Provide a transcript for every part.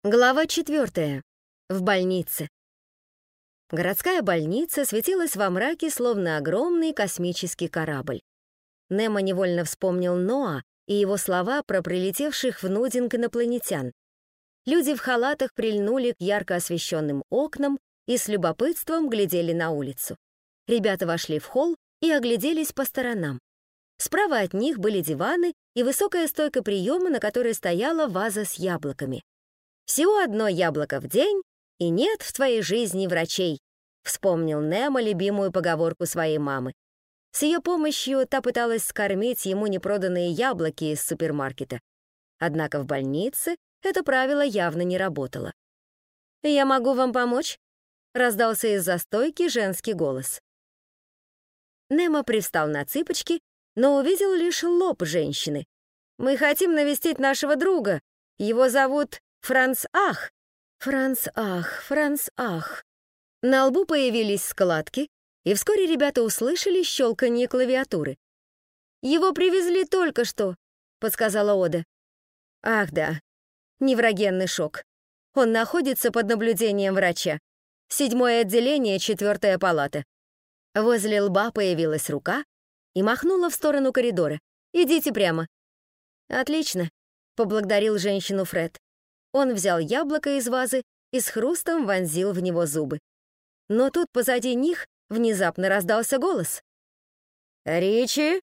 Глава 4. В больнице. Городская больница светилась во мраке, словно огромный космический корабль. Немо невольно вспомнил Ноа и его слова про прилетевших в Нудинг инопланетян. Люди в халатах прильнули к ярко освещенным окнам и с любопытством глядели на улицу. Ребята вошли в холл и огляделись по сторонам. Справа от них были диваны и высокая стойка приема, на которой стояла ваза с яблоками. «Всего одно яблоко в день, и нет в твоей жизни врачей», вспомнил Немо любимую поговорку своей мамы. С ее помощью та пыталась скормить ему непроданные яблоки из супермаркета. Однако в больнице это правило явно не работало. «Я могу вам помочь?» — раздался из-за стойки женский голос. Немо привстал на цыпочки, но увидел лишь лоб женщины. «Мы хотим навестить нашего друга. Его зовут Франц Ах». Франц Ах, Франц Ах. На лбу появились складки, и вскоре ребята услышали щелканье клавиатуры. «Его привезли только что», — подсказала Ода. «Ах да, неврогенный шок. Он находится под наблюдением врача. 7-е отделение, 4-я палата». Возле лба появилась рука и махнула в сторону коридора. «Идите прямо». «Отлично», — поблагодарил женщину Фред. Он взял яблоко из вазы и с хрустом вонзил в него зубы. Но тут позади них внезапно раздался голос. «Ричи?»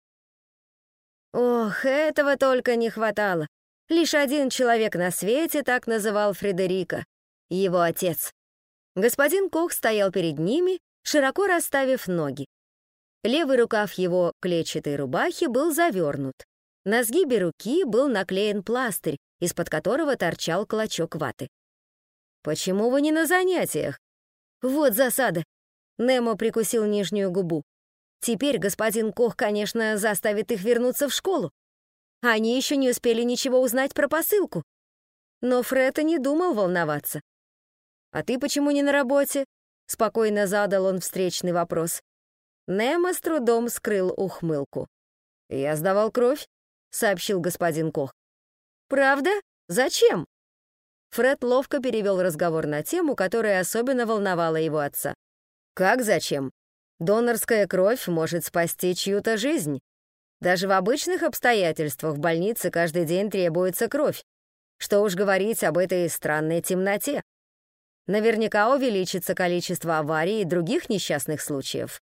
Ох, этого только не хватало. Лишь один человек на свете так называл Фредерика, его отец. Господин Кох стоял перед ними, широко расставив ноги. Левый рукав его клетчатой рубахи был завернут. На сгибе руки был наклеен пластырь, из-под которого торчал клочок ваты. «Почему вы не на занятиях?» «Вот засада!» Немо прикусил нижнюю губу. «Теперь господин Кох, конечно, заставит их вернуться в школу. Они еще не успели ничего узнать про посылку». Но Фред и не думал волноваться. «А ты почему не на работе?» — спокойно задал он встречный вопрос. Немо с трудом скрыл ухмылку. «Я сдавал кровь», — сообщил господин Кох. «Правда? Зачем?» Фред ловко перевел разговор на тему, которая особенно волновала его отца. «Как зачем? Донорская кровь может спасти чью-то жизнь. Даже в обычных обстоятельствах в больнице каждый день требуется кровь. Что уж говорить об этой странной темноте. Наверняка увеличится количество аварий и других несчастных случаев».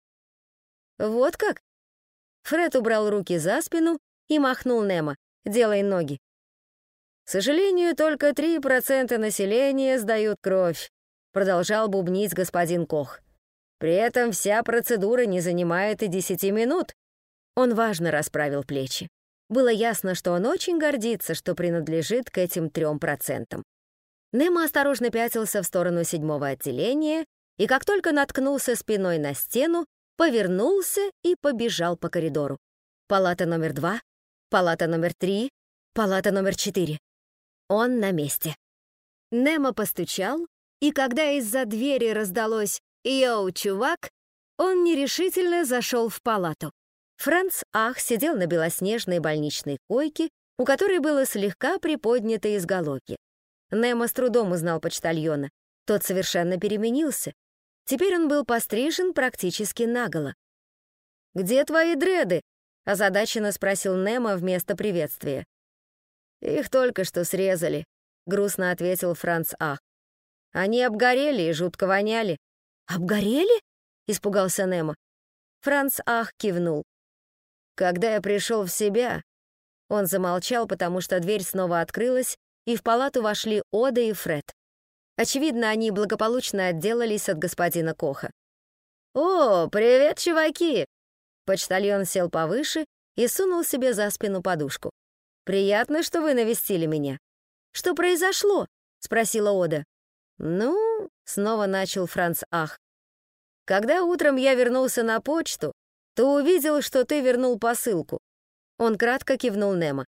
«Вот как?» Фред убрал руки за спину и махнул Немо. «Делай ноги». «К сожалению, только 3% населения сдают кровь», продолжал бубнить господин Кох. «При этом вся процедура не занимает и 10 минут». Он важно расправил плечи. Было ясно, что он очень гордится, что принадлежит к этим 3%. Немо осторожно пятился в сторону 7-го отделения, и как только наткнулся спиной на стену, повернулся и побежал по коридору. Палата номер 2, палата номер 3, палата номер 4. Он на месте. Немо постучал, и когда из-за двери раздалось «Йоу, чувак!», он нерешительно зашел в палату. Франц Ах сидел на белоснежной больничной койке, у которой было слегка приподнято изголовье. Немо с трудом узнал почтальона. Тот совершенно переменился. Теперь он был пострижен практически наголо. «Где твои дреды?» — озадаченно спросил Немо вместо приветствия. «Их только что срезали», — грустно ответил Франц Ах. «Они обгорели и жутко воняли». «Обгорели?» — испугался Немо. Франц Ах кивнул. «Когда я пришел в себя...» Он замолчал, потому что дверь снова открылась, и в палату вошли Ода и Фред. Очевидно, они благополучно отделались от господина Коха. «О, привет, чуваки!» Почтальон сел повыше и сунул себе за спину подушку. «Приятно, что вы навестили меня». «Что произошло?» — спросила Ода. «Ну...» — снова начал Франц Ах. «Когда утром я вернулся на почту, то увидел, что ты вернул посылку». Он кратко кивнул Немо.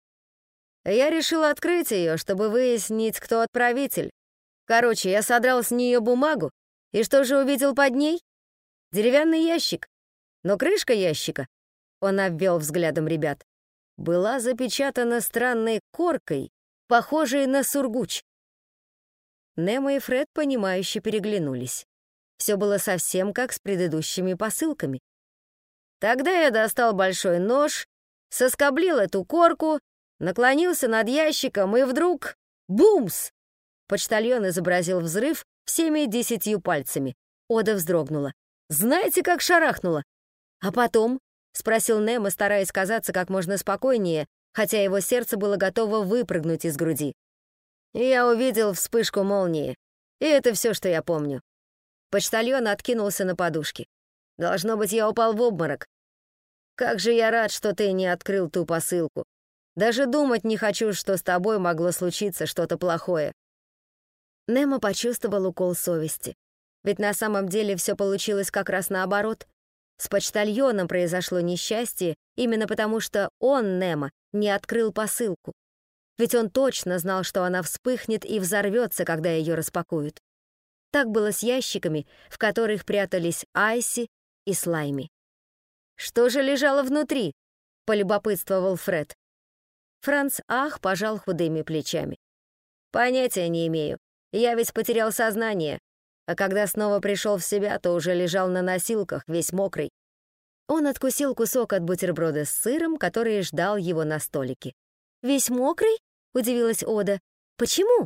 «Я решил открыть ее, чтобы выяснить, кто отправитель. Короче, я содрал с нее бумагу, и что же увидел под ней? Деревянный ящик. Но крышка ящика...» Он обвел взглядом ребят. «Была запечатана странной коркой, похожей на сургуч. Немо и Фред, понимающе переглянулись. Все было совсем как с предыдущими посылками. Тогда я достал большой нож, соскоблил эту корку, наклонился над ящиком и вдруг... Бумс! Почтальон изобразил взрыв всеми 10 пальцами. Ода вздрогнула. «Знаете, как шарахнула?» «А потом?» — спросил Немо, стараясь казаться как можно спокойнее, хотя его сердце было готово выпрыгнуть из груди. Я увидел вспышку молнии, и это все, что я помню. Почтальон откинулся на подушке. Должно быть, я упал в обморок. Как же я рад, что ты не открыл ту посылку. Даже думать не хочу, что с тобой могло случиться что-то плохое. Немо почувствовал укол совести. Ведь на самом деле все получилось как раз наоборот. С почтальоном произошло несчастье именно потому, что он, Немо, не открыл посылку. Ведь он точно знал, что она вспыхнет и взорвется, когда ее распакуют. Так было с ящиками, в которых прятались Айси и Слайми. «Что же лежало внутри?» — полюбопытствовал Фред. Франц пожал худыми плечами. «Понятия не имею. Я ведь потерял сознание, а когда снова пришел в себя, то уже лежал на носилках, весь мокрый». Он откусил кусок от бутерброда с сыром, который ждал его на столике. «Весь мокрый?» — удивилась Ода. «Почему?»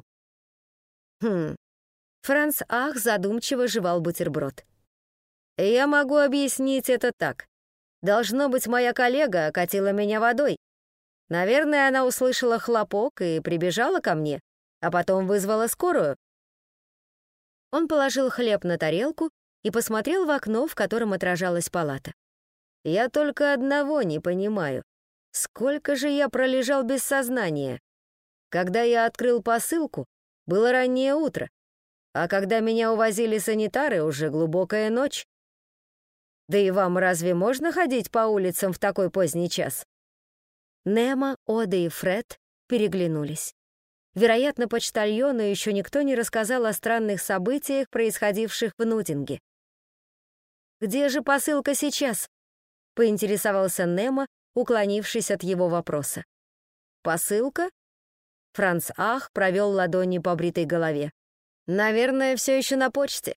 Франц задумчиво жевал бутерброд. «Я могу объяснить это так. Должно быть, моя коллега окатила меня водой. Наверное, она услышала хлопок и прибежала ко мне, а потом вызвала скорую». Он положил хлеб на тарелку и посмотрел в окно, в котором отражалась палата. «Я только одного не понимаю. Сколько же я пролежал без сознания? Когда я открыл посылку, было раннее утро, а когда меня увозили санитары, уже глубокая ночь. Да и вам разве можно ходить по улицам в такой поздний час?» Немо, Ода и Фред переглянулись. Вероятно, почтальону еще никто не рассказал о странных событиях, происходивших в Нутинге. «Где же посылка сейчас?» — поинтересовался Немо, уклонившись от его вопроса. «Посылка?» Франц провел ладонью по бритой голове. «Наверное, все еще на почте.